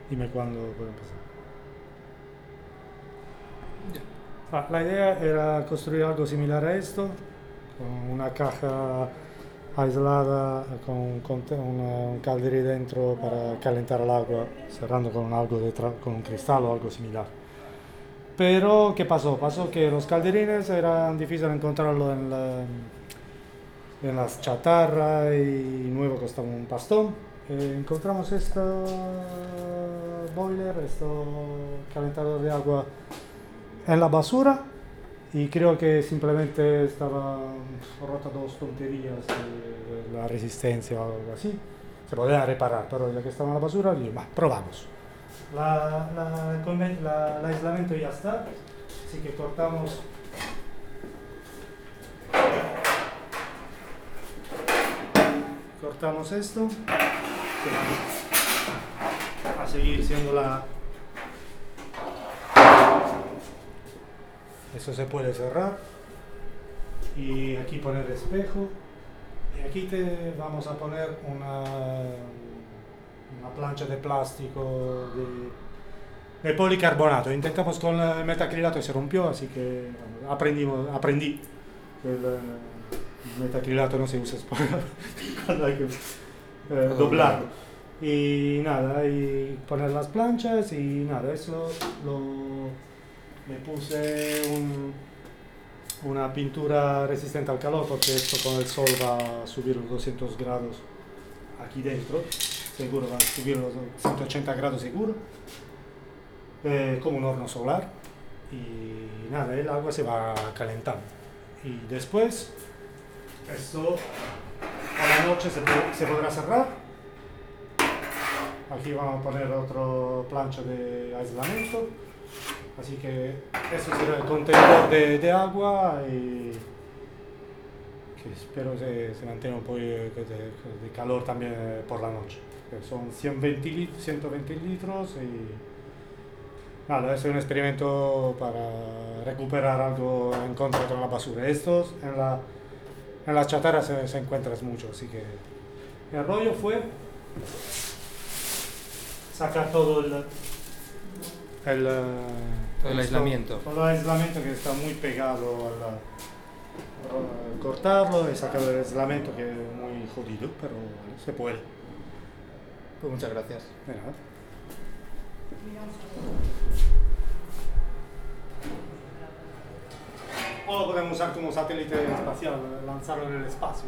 Dime cuándo puedo empezar. Ya. La idea era construir algo similar a esto, con una caja aislada, con un calderón dentro para calentar el agua, cerrando con algo con un cristal o algo similar. Pero, ¿qué pasó? Pasó que los calderines eran difíciles encontrarlo en las chatarras y nuevo costaba un pastón. Encontramos este boiler, este calentador de agua en la basura y creo que simplemente estaba rota dos tonterías de la resistencia o algo así. Se podía reparar, pero ya que estaba en la basura, digo, probamos. El aislamiento ya está, así que cortamos esto, que va a seguir siendo eso se puede cerrar y aquí poner espejo y aquí te vamos a poner una plancha de plástico de policarbonato. Intentamos con el metacrilato y se rompió, así que bueno, aprendí que el metacrilato no se usa cuando hay que doblarlo. Y nada, y poner las planchas y nada, eso le puse una pintura resistente al calor porque esto con el sol va a subir los 200 grados aquí dentro, seguro va a subir los 180 grados seguro, como un horno solar y nada, el agua se va calentando y después esto a la noche se podrá cerrar. Aquí vamos a poner otra plancha de aislamiento. Así que este será el contenedor de agua y que espero se mantenga un poco de calor también por la noche. Son 120 litros y nada, es un experimento para recuperar algo en contra de la basura. Estos en las chatarras se encuentran mucho, así que el rollo fue sacar todo Todo el aislamiento. Todo el aislamiento que está muy pegado cortarlo y sacar el aislamiento que es muy jodido, pero bueno, se puede. Pues muchas gracias. De nada. O lo podemos usar como satélite espacial, lanzarlo en el espacio.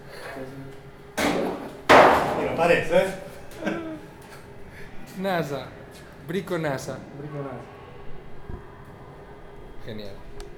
Me parece, ¿eh? NASA. Brico NASA. Bricolage. Genial.